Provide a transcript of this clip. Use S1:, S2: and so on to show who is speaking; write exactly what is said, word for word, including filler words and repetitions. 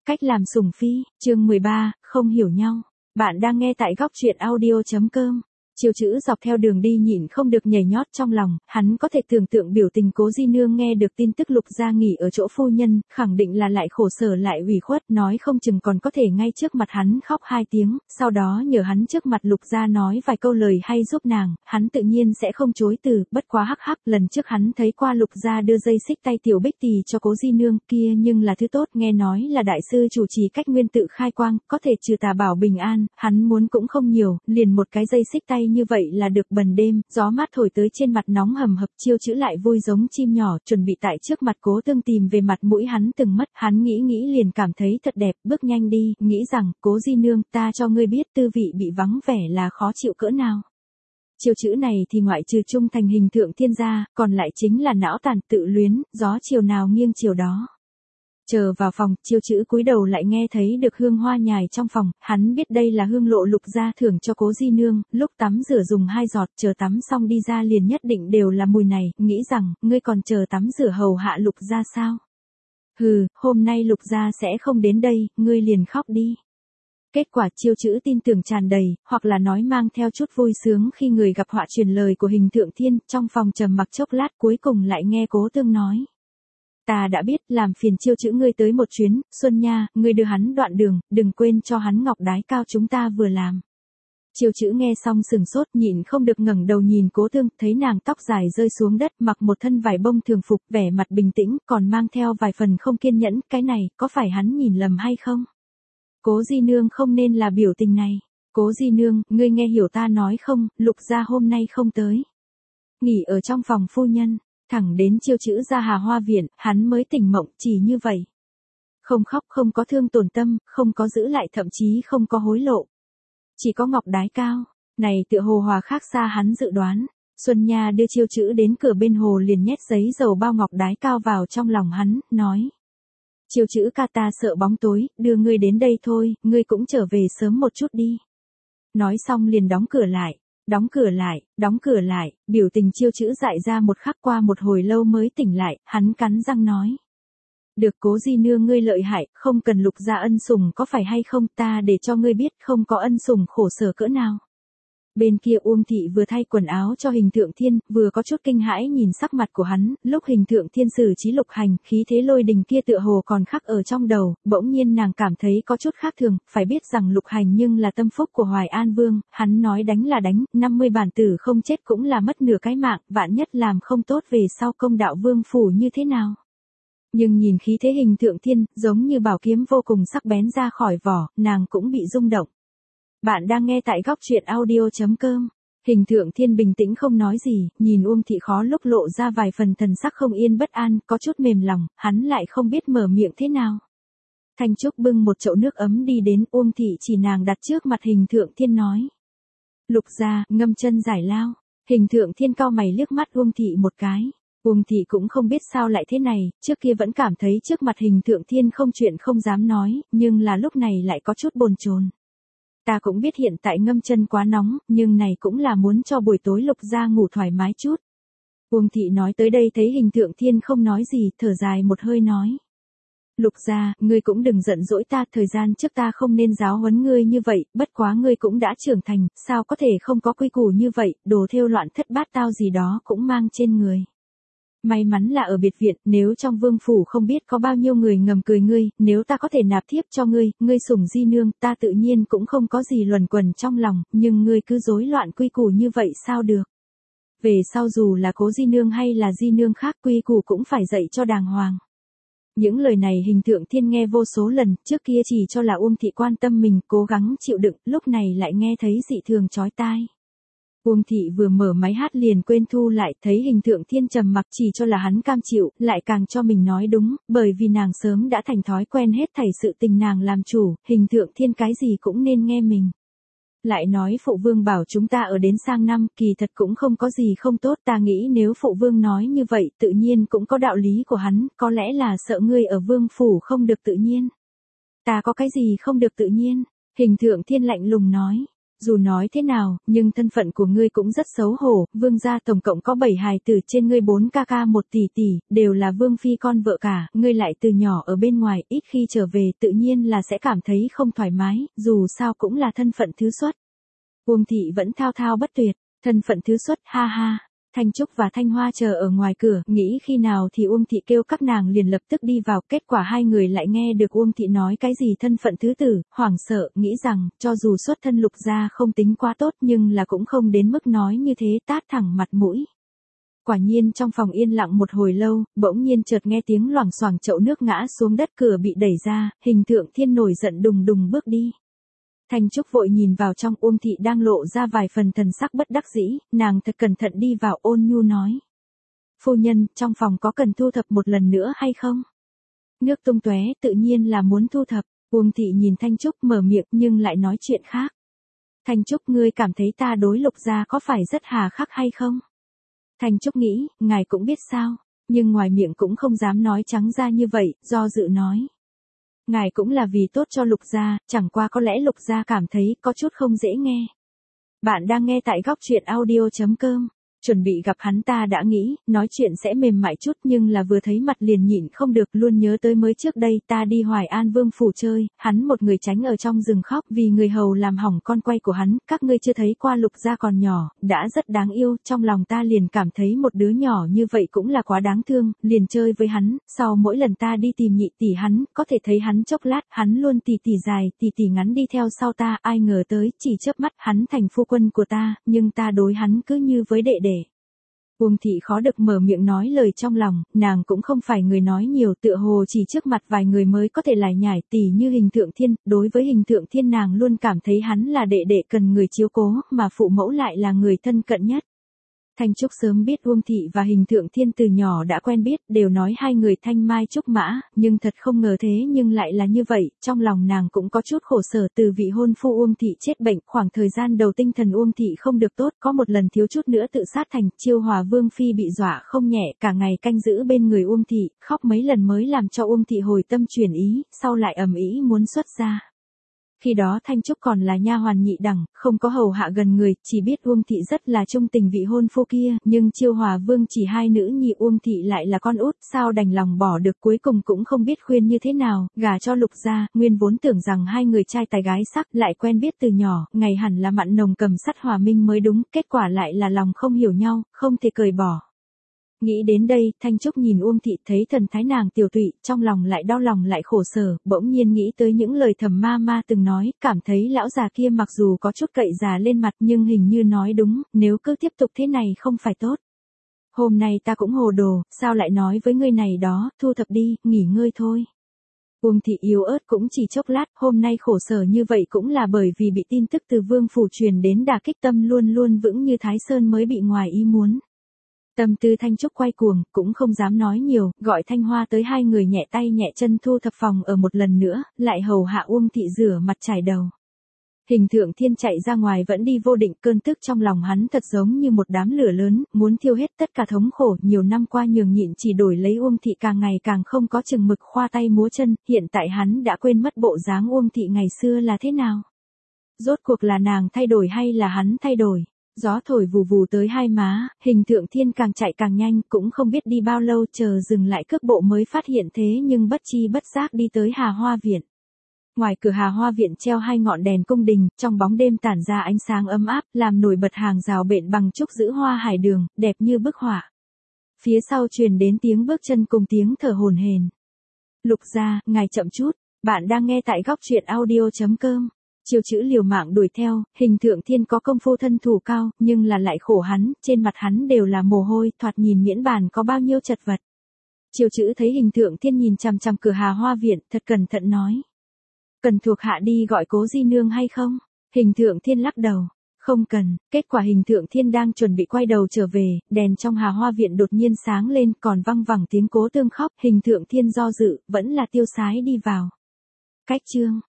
S1: Cách làm sủng phi, chương mười ba, không hiểu nhau. Bạn đang nghe tại góc truyện audio chấm com. Chiều chữ dọc theo đường đi nhịn không được nhảy nhót trong lòng, hắn có thể tưởng tượng biểu tình Cố Di Nương nghe được tin tức Lục gia nghỉ ở chỗ phu nhân, khẳng định là lại khổ sở lại ủy khuất, nói không chừng còn có thể ngay trước mặt hắn khóc hai tiếng, sau đó nhờ hắn trước mặt Lục gia nói vài câu lời hay giúp nàng, hắn tự nhiên sẽ không chối từ, bất quá hắc hắc, lần trước hắn thấy qua Lục gia đưa dây xích tay tiểu bích tỳ cho Cố Di Nương, kia nhưng là thứ tốt, nghe nói là đại sư chủ trì cách nguyên tự khai quang, có thể trừ tà bảo bình an, hắn muốn cũng không nhiều, liền một cái dây xích tay như vậy là được. Bần đêm, gió mát thổi tới trên mặt nóng hầm hập, Chiêu Chữ lại vui giống chim nhỏ, chuẩn bị tại trước mặt Cố Tương tìm về mặt mũi hắn từng mất, hắn nghĩ nghĩ liền cảm thấy thật đẹp, bước nhanh đi, nghĩ rằng, Cố Di Nương, ta cho ngươi biết tư vị bị vắng vẻ là khó chịu cỡ nào. Chiêu Chữ này thì ngoại trừ trung thành hình thượng thiên gia, còn lại chính là não tàn tự luyến, gió chiều nào nghiêng chiều đó. Chờ vào phòng, Chiêu Chữ cúi đầu lại nghe thấy được hương hoa nhài trong phòng, hắn biết đây là hương lộ Lục gia thưởng cho Cố Di Nương, lúc tắm rửa dùng hai giọt, chờ tắm xong đi ra liền nhất định đều là mùi này, nghĩ rằng, ngươi còn chờ tắm rửa hầu hạ Lục gia sao? Hừ, hôm nay Lục gia sẽ không đến đây, ngươi liền khóc đi. Kết quả Chiêu Chữ tin tưởng tràn đầy, hoặc là nói mang theo chút vui sướng khi người gặp họa truyền lời của hình thượng thiên, trong phòng trầm mặc chốc lát cuối cùng lại nghe Cố Tương nói. Ta đã biết, làm phiền Chiêu Chữ ngươi tới một chuyến, Xuân Nha, ngươi đưa hắn đoạn đường, đừng quên cho hắn ngọc đái cao chúng ta vừa làm. Chiêu Chữ nghe xong sừng sốt, nhịn không được ngẩng đầu nhìn Cố Tương, thấy nàng tóc dài rơi xuống đất, mặc một thân vải bông thường phục, vẻ mặt bình tĩnh, còn mang theo vài phần không kiên nhẫn, cái này, có phải hắn nhìn lầm hay không? Cố Di Nương không nên là biểu tình này. Cố Di Nương, ngươi nghe hiểu ta nói không, Lục gia hôm nay không tới. Nghỉ ở trong phòng phu nhân. Thẳng đến Chiêu Chữ ra Hà Hoa viện, hắn mới tỉnh mộng, chỉ như vậy. Không khóc, không có thương tổn tâm, không có giữ lại, thậm chí không có hối lộ. Chỉ có ngọc đái cao, này tựa hồ hòa khác xa hắn dự đoán. Xuân Nha đưa Chiêu Chữ đến cửa bên hồ liền nhét giấy dầu bao ngọc đái cao vào trong lòng hắn, nói. Chiêu Chữ ca, ta sợ bóng tối, đưa ngươi đến đây thôi, ngươi cũng trở về sớm một chút đi. Nói xong liền đóng cửa lại. Đóng cửa lại, đóng cửa lại, biểu tình Chiêu Chữ dại ra một khắc, qua một hồi lâu mới tỉnh lại, hắn cắn răng nói. Được, Cố Di Nương ngươi lợi hại, không cần Lục gia ân sủng có phải hay không, ta để cho ngươi biết không có ân sủng khổ sở cỡ nào. Bên kia Uông Thị vừa thay quần áo cho hình thượng thiên, vừa có chút kinh hãi nhìn sắc mặt của hắn, lúc hình thượng thiên xử trí Lục Hành, khí thế lôi đình kia tựa hồ còn khắc ở trong đầu, bỗng nhiên nàng cảm thấy có chút khác thường, phải biết rằng Lục Hành nhưng là tâm phúc của Hoài An Vương, hắn nói đánh là đánh, năm mươi bản tử không chết cũng là mất nửa cái mạng, vạn nhất làm không tốt về sau công đạo vương phủ như thế nào. Nhưng nhìn khí thế hình thượng thiên, giống như bảo kiếm vô cùng sắc bén ra khỏi vỏ, nàng cũng bị rung động. Bạn đang nghe tại góc truyện audio chấm com. Hình thượng thiên bình tĩnh không nói gì, nhìn Uông Thị khó lúc lộ ra vài phần thần sắc không yên bất an, có chút mềm lòng, hắn lại không biết mở miệng thế nào. Thanh Trúc bưng một chậu nước ấm đi đến, Uông Thị chỉ nàng đặt trước mặt hình thượng thiên nói. Lục gia, ngâm chân giải lao. Hình thượng thiên cau mày liếc mắt Uông Thị một cái. Uông Thị cũng không biết sao lại thế này, trước kia vẫn cảm thấy trước mặt hình thượng thiên không chuyện không dám nói, nhưng là lúc này lại có chút bồn chồn. Ta cũng biết hiện tại ngâm chân quá nóng, nhưng này cũng là muốn cho buổi tối Lục gia ngủ thoải mái chút. Uông Thị nói tới đây thấy hình thượng thiên không nói gì, thở dài một hơi nói. Lục gia, ngươi cũng đừng giận dỗi ta, thời gian trước ta không nên giáo huấn ngươi như vậy, bất quá ngươi cũng đã trưởng thành, sao có thể không có quy củ như vậy, đồ thêu loạn thất bát tao gì đó cũng mang trên người. May mắn là ở biệt viện, nếu trong vương phủ không biết có bao nhiêu người ngầm cười ngươi, nếu ta có thể nạp thiếp cho ngươi, ngươi sủng Di Nương, ta tự nhiên cũng không có gì luẩn quẩn trong lòng, nhưng ngươi cứ rối loạn quy củ như vậy sao được. Về sau dù là Cố Di Nương hay là Di Nương khác, quy củ cũng phải dạy cho đàng hoàng. Những lời này hình thượng thiên nghe vô số lần, trước kia chỉ cho là Uông Thị quan tâm mình, cố gắng chịu đựng, lúc này lại nghe thấy dị thường chói tai. Uông Thị vừa mở máy hát liền quên thu lại, thấy hình thượng thiên trầm mặc chỉ cho là hắn cam chịu, lại càng cho mình nói đúng, bởi vì nàng sớm đã thành thói quen hết thảy sự tình nàng làm chủ, hình thượng thiên cái gì cũng nên nghe mình. Lại nói phụ vương bảo chúng ta ở đến sang năm, kỳ thật cũng không có gì không tốt, ta nghĩ nếu phụ vương nói như vậy, tự nhiên cũng có đạo lý của hắn, có lẽ là sợ ngươi ở vương phủ không được tự nhiên. Ta có cái gì không được tự nhiên? Hình thượng thiên lạnh lùng nói. Dù nói thế nào, nhưng thân phận của ngươi cũng rất xấu hổ, vương gia tổng cộng có bảy hài tử trên ngươi bốn ca ca một tỷ tỷ, đều là vương phi con vợ cả, ngươi lại từ nhỏ ở bên ngoài, ít khi trở về tự nhiên là sẽ cảm thấy không thoải mái, dù sao cũng là thân phận thứ xuất. Uông thị vẫn thao thao bất tuyệt, thân phận thứ xuất, ha ha. Thanh Trúc và Thanh Hoa chờ ở ngoài cửa, nghĩ khi nào thì Uông thị kêu các nàng liền lập tức đi vào, kết quả hai người lại nghe được Uông thị nói cái gì thân phận thứ tử, hoảng sợ, nghĩ rằng, cho dù xuất thân Lục gia không tính quá tốt nhưng là cũng không đến mức nói như thế, tát thẳng mặt mũi. Quả nhiên trong phòng yên lặng một hồi lâu, bỗng nhiên chợt nghe tiếng loảng xoảng chậu nước ngã xuống đất, cửa bị đẩy ra, Hình Thượng Thiên nổi giận đùng đùng bước đi. Thanh Trúc vội nhìn vào trong, Uông thị đang lộ ra vài phần thần sắc bất đắc dĩ, nàng thật cẩn thận đi vào ôn nhu nói. Phu nhân, trong phòng có cần thu thập một lần nữa hay không? Nước tung tóe, tự nhiên là muốn thu thập. Uông thị nhìn Thanh Trúc mở miệng nhưng lại nói chuyện khác. Thanh Trúc, ngươi cảm thấy ta đối Lục gia có phải rất hà khắc hay không? Thanh Trúc nghĩ, ngài cũng biết sao, nhưng ngoài miệng cũng không dám nói trắng ra như vậy, do dự nói. Ngài cũng là vì tốt cho Lục gia, chẳng qua có lẽ Lục gia cảm thấy có chút không dễ nghe. Bạn đang nghe tại góc truyện audio chấm com. Chuẩn bị gặp hắn ta đã nghĩ, nói chuyện sẽ mềm mại chút nhưng là vừa thấy mặt liền nhịn không được, luôn nhớ tới mới trước đây ta đi Hoài An Vương phủ chơi, hắn một người tránh ở trong rừng khóc vì người hầu làm hỏng con quay của hắn, các ngươi chưa thấy qua Lục gia còn nhỏ, đã rất đáng yêu, trong lòng ta liền cảm thấy một đứa nhỏ như vậy cũng là quá đáng thương, liền chơi với hắn, sau mỗi lần ta đi tìm nhị tỷ hắn, có thể thấy hắn chốc lát, hắn luôn tỉ tỉ dài, tỉ tỉ ngắn đi theo sau ta, ai ngờ tới, chỉ chớp mắt, hắn thành phu quân của ta, nhưng ta đối hắn cứ như với đệ đệ. Uông thị khó được mở miệng nói lời trong lòng, nàng cũng không phải người nói nhiều, tựa hồ chỉ trước mặt vài người mới có thể lải nhải, tỉ như Hình Thượng Thiên, đối với Hình Thượng Thiên nàng luôn cảm thấy hắn là đệ đệ cần người chiếu cố, mà phụ mẫu lại là người thân cận nhất. Thanh Trúc sớm biết Uông thị và Hình Thượng Thiên từ nhỏ đã quen biết, đều nói hai người thanh mai trúc mã, nhưng thật không ngờ thế nhưng lại là như vậy, trong lòng nàng cũng có chút khổ sở. Từ vị hôn phu Uông thị chết bệnh, khoảng thời gian đầu tinh thần Uông thị không được tốt, có một lần thiếu chút nữa tự sát thành, Chiêu Hòa Vương phi bị dọa không nhẹ, cả ngày canh giữ bên người Uông thị, khóc mấy lần mới làm cho Uông thị hồi tâm chuyển ý, sau lại ầm ĩ muốn xuất gia. Khi đó Thanh Trúc còn là nha hoàn nhị đẳng, không có hầu hạ gần người, chỉ biết Uông thị rất là trung tình vị hôn phu kia, nhưng Chiêu Hòa Vương chỉ hai nữ nhi, Uông thị lại là con út, sao đành lòng bỏ được, cuối cùng cũng không biết khuyên như thế nào, gả cho Lục gia, nguyên vốn tưởng rằng hai người trai tài gái sắc, lại quen biết từ nhỏ, ngày hẳn là mặn nồng cầm sắt hòa minh mới đúng, kết quả lại là lòng không hiểu nhau, không thể cởi bỏ. Nghĩ đến đây, Thanh Trúc nhìn Uông thị thấy thần thái nàng tiểu tụy, trong lòng lại đau lòng lại khổ sở, bỗng nhiên nghĩ tới những lời Thẩm ma ma từng nói, cảm thấy lão già kia mặc dù có chút cậy già lên mặt nhưng hình như nói đúng, nếu cứ tiếp tục thế này không phải tốt. Hôm nay ta cũng hồ đồ, sao lại nói với ngươi này đó, thu thập đi, nghỉ ngơi thôi. Uông thị yếu ớt cũng chỉ chốc lát, hôm nay khổ sở như vậy cũng là bởi vì bị tin tức từ Vương phủ truyền đến đả kích tâm luôn luôn vững như Thái Sơn mới bị ngoài ý muốn. Tâm tư Thanh Trúc quay cuồng, cũng không dám nói nhiều, gọi Thanh Hoa tới, hai người nhẹ tay nhẹ chân thu thập phòng ở một lần nữa, lại hầu hạ Uông thị rửa mặt chải đầu. Hình Thượng Thiên chạy ra ngoài vẫn đi vô định, cơn tức trong lòng hắn thật giống như một đám lửa lớn, muốn thiêu hết tất cả thống khổ, nhiều năm qua nhường nhịn chỉ đổi lấy Uông thị càng ngày càng không có chừng mực, khoa tay múa chân, hiện tại hắn đã quên mất bộ dáng Uông thị ngày xưa là thế nào. Rốt cuộc là nàng thay đổi hay là hắn thay đổi? Gió thổi vù vù tới hai má, Hình Thượng Thiên càng chạy càng nhanh, cũng không biết đi bao lâu, chờ dừng lại cước bộ mới phát hiện thế nhưng bất chi bất giác đi tới Hà Hoa Viện. Ngoài cửa Hà Hoa Viện treo hai ngọn đèn cung đình, trong bóng đêm tản ra ánh sáng ấm áp, làm nổi bật hàng rào bện bằng trúc giữ hoa hải đường, đẹp như bức họa. Phía sau truyền đến tiếng bước chân cùng tiếng thở hổn hển. Lục gia, ngài chậm chút, bạn đang nghe tại góc truyện audio chấm com. Chiêu chữ liều mạng đuổi theo, Hình Thượng Thiên có công phu thân thủ cao, nhưng là lại khổ hắn, trên mặt hắn đều là mồ hôi, thoạt nhìn miễn bàn có bao nhiêu chật vật. Chiêu chữ thấy Hình Thượng Thiên nhìn chằm chằm cửa Hà Hoa Viện, thật cẩn thận nói. Cần thuộc hạ đi gọi Cố di nương hay không? Hình Thượng Thiên lắc đầu. Không cần, kết quả Hình Thượng Thiên đang chuẩn bị quay đầu trở về, đèn trong Hà Hoa Viện đột nhiên sáng lên, còn văng vẳng tiếng Cố Tương khóc, Hình Thượng Thiên do dự, vẫn là tiêu sái đi vào. Cách chương